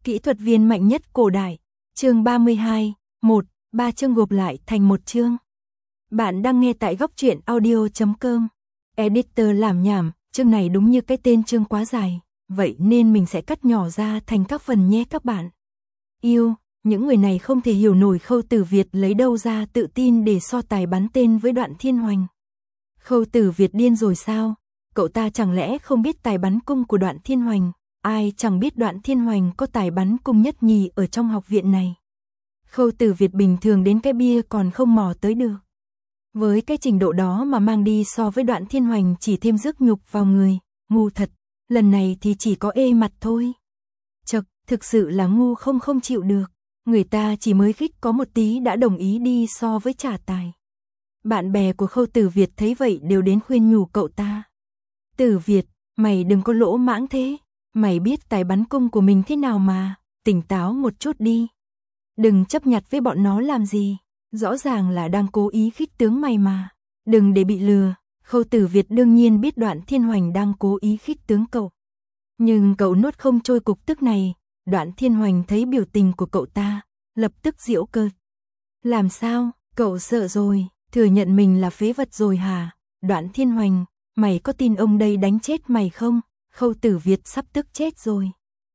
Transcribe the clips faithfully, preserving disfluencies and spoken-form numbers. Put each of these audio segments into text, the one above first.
Kỹ thuật viên mạnh nhất cổ đại, chương ba mươi hai, một, ba chương gộp lại thành một chương. Bạn đang nghe tại góc truyện audio chấm com. Editor làm nhảm, chương này đúng như cái tên chương quá dài, vậy nên mình sẽ cắt nhỏ ra thành các phần nhé các bạn. Yêu, những người này không thể hiểu nổi Khâu Tử Việt lấy đâu ra tự tin để so tài bắn tên với Đoạn Thiên Hoành. Khâu Tử Việt điên rồi sao? Cậu ta chẳng lẽ không biết tài bắn cung của Đoạn Thiên Hoành? Ai chẳng biết Đoạn Thiên Hoành có tài bắn cung nhất nhì ở trong học viện này. Khâu Tử Việt bình thường đến cái bia còn không mò tới được. Với cái trình độ đó mà mang đi so với Đoạn Thiên Hoành chỉ thêm rước nhục vào người, ngu thật, lần này thì chỉ có ê mặt thôi. Chật, thực sự là ngu không không chịu được, người ta chỉ mới khích có một tí đã đồng ý đi so với trả tài. Bạn bè của Khâu Tử Việt thấy vậy đều đến khuyên nhủ cậu ta. Tử Việt, mày đừng có lỗ mãng thế, mày biết tài bắn cung của mình thế nào mà, tỉnh táo một chút đi. Đừng chấp nhặt với bọn nó làm gì, rõ ràng là đang cố ý khích tướng mày mà, đừng để bị lừa. Khâu Tử Việt đương nhiên biết Đoạn Thiên Hoành đang cố ý khích tướng cậu. Nhưng cậu nuốt không trôi cục tức này, Đoạn Thiên Hoành thấy biểu tình của cậu ta, lập tức giễu cợt. Làm sao, cậu sợ rồi, thừa nhận mình là phế vật rồi hả? Đoạn Thiên Hoành, mày có tin ông đây đánh chết mày không? Khâu Tử Việt sắp tức chết rồi.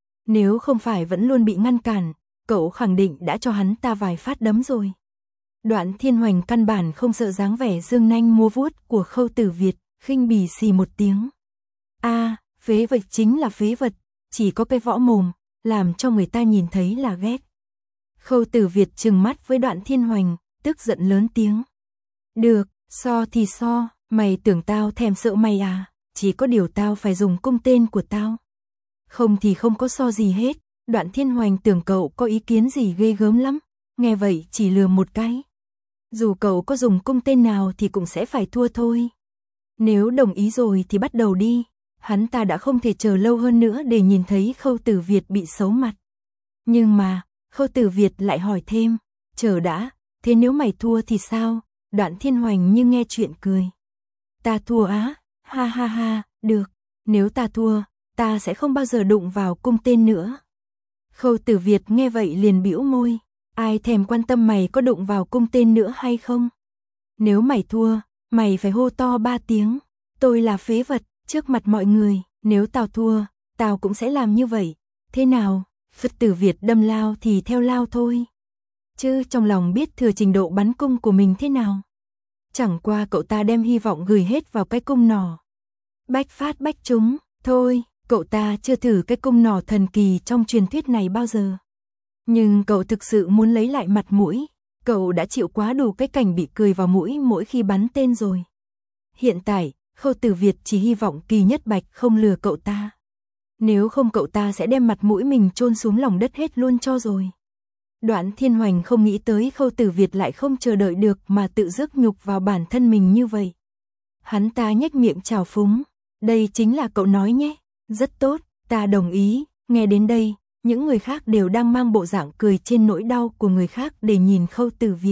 Nếu không phải vẫn luôn bị ngăn cản, cậu khẳng định đã cho hắn ta vài phát đấm rồi. Đoạn Thiên Hoành căn bản không sợ dáng vẻ dương nanh múa vuốt của Khâu Tử Việt, khinh bỉ xì một tiếng. A, à, phế vật chính là phế vật, chỉ có cái võ mồm, làm cho người ta nhìn thấy là ghét. Khâu Tử Việt trừng mắt với Đoạn Thiên Hoành, tức giận lớn tiếng. Được, so thì so, mày tưởng tao thèm sợ mày à, chỉ có điều tao phải dùng cung tên của tao. Không thì không có so gì hết. Đoạn Thiên Hoành tưởng cậu có ý kiến gì ghê gớm lắm, nghe vậy chỉ lừa một cái. Dù cậu có dùng cung tên nào thì cũng sẽ phải thua thôi. Nếu đồng ý rồi thì bắt đầu đi, hắn ta đã không thể chờ lâu hơn nữa để nhìn thấy Khâu Tử Việt bị xấu mặt. Nhưng mà, Khâu Tử Việt lại hỏi thêm, chờ đã, thế nếu mày thua thì sao? Đoạn Thiên Hoành như nghe chuyện cười. Ta thua á, ha ha ha, được, nếu ta thua, ta sẽ không bao giờ đụng vào cung tên nữa. Khâu Tử Việt nghe vậy liền bĩu môi, ai thèm quan tâm mày có đụng vào cung tên nữa hay không? Nếu mày thua, mày phải hô to ba tiếng, tôi là phế vật, trước mặt mọi người, nếu tao thua, tao cũng sẽ làm như vậy, thế nào? Phật Tử Việt đâm lao thì theo lao thôi. Chứ trong lòng biết thừa trình độ bắn cung của mình thế nào. Chẳng qua cậu ta đem hy vọng gửi hết vào cái cung nỏ. Bách phát bách trúng, thôi. Cậu ta chưa thử cái cung nỏ thần kỳ trong truyền thuyết này bao giờ. Nhưng cậu thực sự muốn lấy lại mặt mũi, cậu đã chịu quá đủ cái cảnh bị cười vào mũi mỗi khi bắn tên rồi. Hiện tại, Khâu Tử Việt chỉ hy vọng Kỳ Nhất Bạch không lừa cậu ta. Nếu không cậu ta sẽ đem mặt mũi mình chôn xuống lòng đất hết luôn cho rồi. Đoạn Thiên Hoành không nghĩ tới Khâu Tử Việt lại không chờ đợi được mà tự rước nhục vào bản thân mình như vậy. Hắn ta nhếch miệng chào phúng, đây chính là cậu nói nhé. Rất tốt, ta đồng ý. Nghe đến đây, những người khác đều đang mang bộ dạng cười trên nỗi đau của người khác để nhìn Khâu Tử Việt.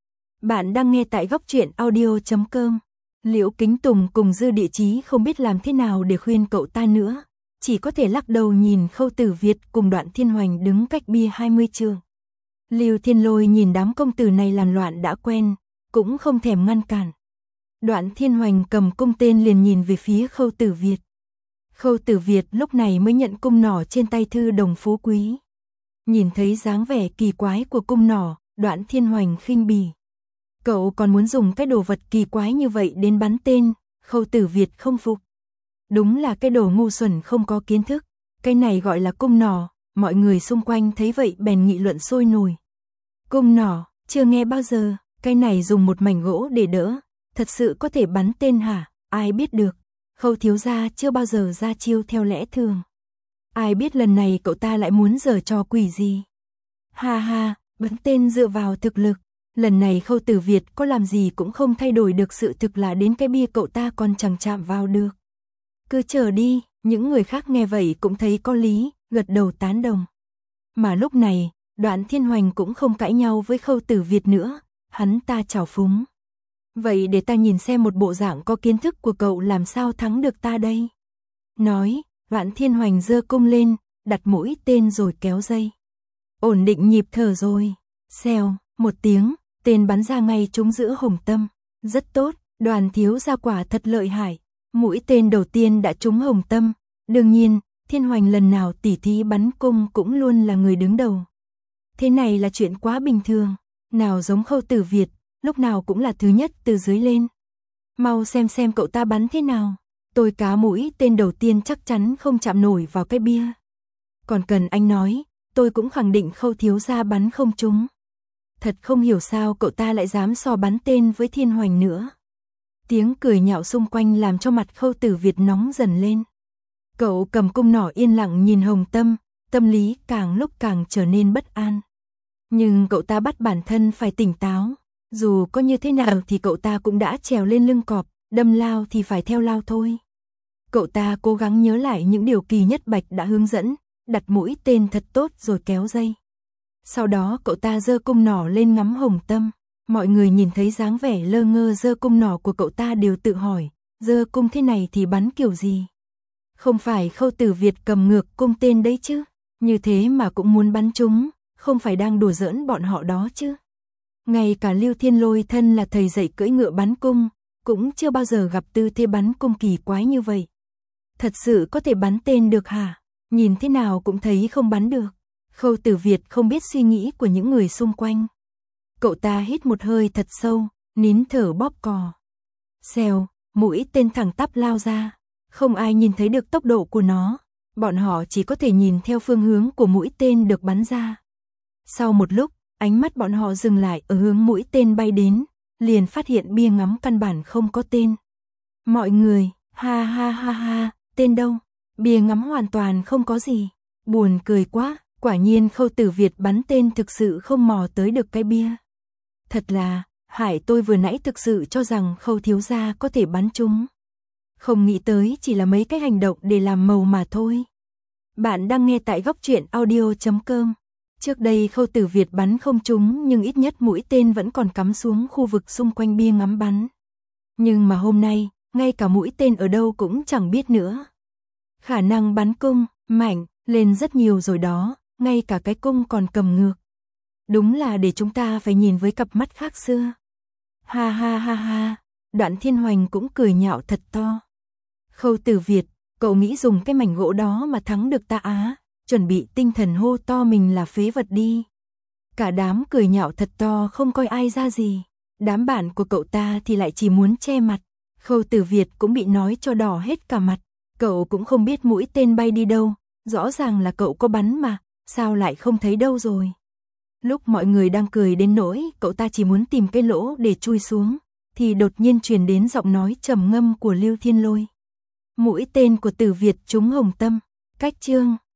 Bạn đang nghe tại góc truyện audio chấm com. Liễu Kính Tùng cùng Dư Địa Chí không biết làm thế nào để khuyên cậu ta nữa, chỉ có thể lắc đầu nhìn Khâu Tử Việt cùng Đoạn Thiên Hoành đứng cách bia hai mươi trượng. Lưu Thiên Lôi nhìn đám công tử này làm loạn đã quen, cũng không thèm ngăn cản. Đoạn Thiên Hoành cầm cung tên liền nhìn về phía Khâu Tử Việt. Khâu Tử Việt lúc này mới nhận cung nỏ trên tay Thư Đồng Phú Quý. Nhìn thấy dáng vẻ kỳ quái của cung nỏ, Đoạn Thiên Hoành khinh bỉ. Cậu còn muốn dùng cái đồ vật kỳ quái như vậy đến bắn tên? Khâu Tử Việt không phục. Đúng là cái đồ ngu xuẩn không có kiến thức. Cái này gọi là cung nỏ, mọi người xung quanh thấy vậy bèn nghị luận sôi nổi. Cung nỏ, chưa nghe bao giờ, cái này dùng một mảnh gỗ để đỡ, thật sự có thể bắn tên hả? Ai biết được. Khâu thiếu gia chưa bao giờ ra chiêu theo lẽ thường. Ai biết lần này cậu ta lại muốn giở trò quỷ gì. Ha ha, bắn tên dựa vào thực lực. Lần này Khâu Tử Việt có làm gì cũng không thay đổi được sự thực là đến cái bia cậu ta còn chẳng chạm vào được. Cứ chờ đi, những người khác nghe vậy cũng thấy có lý, gật đầu tán đồng. Mà lúc này, Đoạn Thiên Hoành cũng không cãi nhau với Khâu Tử Việt nữa, hắn ta chào phúng. Vậy để ta nhìn xem một bộ dạng có kiến thức của cậu làm sao thắng được ta đây. Nói, Đoạn Thiên Hoành giơ cung lên, đặt mũi tên rồi kéo dây. Ổn định nhịp thở rồi. Xèo, một tiếng, tên bắn ra ngay trúng giữa hồng tâm. Rất tốt, Đoàn thiếu gia quả thật lợi hại. Mũi tên đầu tiên đã trúng hồng tâm. Đương nhiên, Thiên Hoành lần nào tỉ thí bắn cung cũng luôn là người đứng đầu. Thế này là chuyện quá bình thường. Nào giống Khâu Tử Việt, lúc nào cũng là thứ nhất từ dưới lên. Mau xem xem cậu ta bắn thế nào. Tôi cá mũi tên đầu tiên chắc chắn không chạm nổi vào cái bia. Còn cần anh nói, tôi cũng khẳng định Khâu thiếu gia bắn không trúng. Thật không hiểu sao cậu ta lại dám so bắn tên với Thiên Hoành nữa. Tiếng cười nhạo xung quanh làm cho mặt Khâu Tử Việt nóng dần lên. Cậu cầm cung nỏ yên lặng nhìn hồng tâm, tâm lý càng lúc càng trở nên bất an. Nhưng cậu ta bắt bản thân phải tỉnh táo. Dù có như thế nào thì cậu ta cũng đã trèo lên lưng cọp, đâm lao thì phải theo lao thôi. Cậu ta cố gắng nhớ lại những điều Kỳ Nhất Bạch đã hướng dẫn, đặt mũi tên thật tốt rồi kéo dây. Sau đó cậu ta giơ cung nỏ lên ngắm hồng tâm. Mọi người nhìn thấy dáng vẻ lơ ngơ giơ cung nỏ của cậu ta đều tự hỏi, giơ cung thế này thì bắn kiểu gì? Không phải Khâu Tử Việt cầm ngược cung tên đấy chứ? Như thế mà cũng muốn bắn chúng, không phải đang đùa giỡn bọn họ đó chứ? Ngay cả Lưu Thiên Lôi thân là thầy dạy cưỡi ngựa bắn cung, cũng chưa bao giờ gặp tư thế bắn cung kỳ quái như vậy. Thật sự có thể bắn tên được hả? Nhìn thế nào cũng thấy không bắn được. Khâu Tử Việt không biết suy nghĩ của những người xung quanh. Cậu ta hít một hơi thật sâu, nín thở bóp cò. Xèo, mũi tên thẳng tắp lao ra. Không ai nhìn thấy được tốc độ của nó. Bọn họ chỉ có thể nhìn theo phương hướng của mũi tên được bắn ra. Sau một lúc, ánh mắt bọn họ dừng lại ở hướng mũi tên bay đến, liền phát hiện bia ngắm căn bản không có tên. Mọi người, ha ha ha ha, tên đâu? Bia ngắm hoàn toàn không có gì. Buồn cười quá, quả nhiên Khâu Tử Việt bắn tên thực sự không mò tới được cái bia. Thật là, hại tôi vừa nãy thực sự cho rằng Khâu thiếu gia có thể bắn trúng. Không nghĩ tới chỉ là mấy cái hành động để làm màu mà thôi. Bạn đang nghe tại góc truyện audio chấm com. Trước đây Khâu Tử Việt bắn không trúng nhưng ít nhất mũi tên vẫn còn cắm xuống khu vực xung quanh bia ngắm bắn. Nhưng mà hôm nay, ngay cả mũi tên ở đâu cũng chẳng biết nữa. Khả năng bắn cung, mạnh, lên rất nhiều rồi đó, ngay cả cái cung còn cầm ngược. Đúng là để chúng ta phải nhìn với cặp mắt khác xưa. Ha ha ha ha, Đoạn Thiên Hoành cũng cười nhạo thật to. Khâu Tử Việt, cậu nghĩ dùng cái mảnh gỗ đó mà thắng được ta á, chuẩn bị tinh thần hô to mình là phế vật đi. Cả đám cười nhạo thật to không coi ai ra gì. Đám bạn của cậu ta thì lại chỉ muốn che mặt. Khâu Tử Việt cũng bị nói cho đỏ hết cả mặt. Cậu cũng không biết mũi tên bay đi đâu, rõ ràng là cậu có bắn mà, sao lại không thấy đâu rồi. Lúc mọi người đang cười đến nỗi cậu ta chỉ muốn tìm cái lỗ để chui xuống, thì đột nhiên truyền đến giọng nói trầm ngâm của Lưu Thiên Lôi. Mũi tên của Tử Việt trúng hồng tâm, cách chương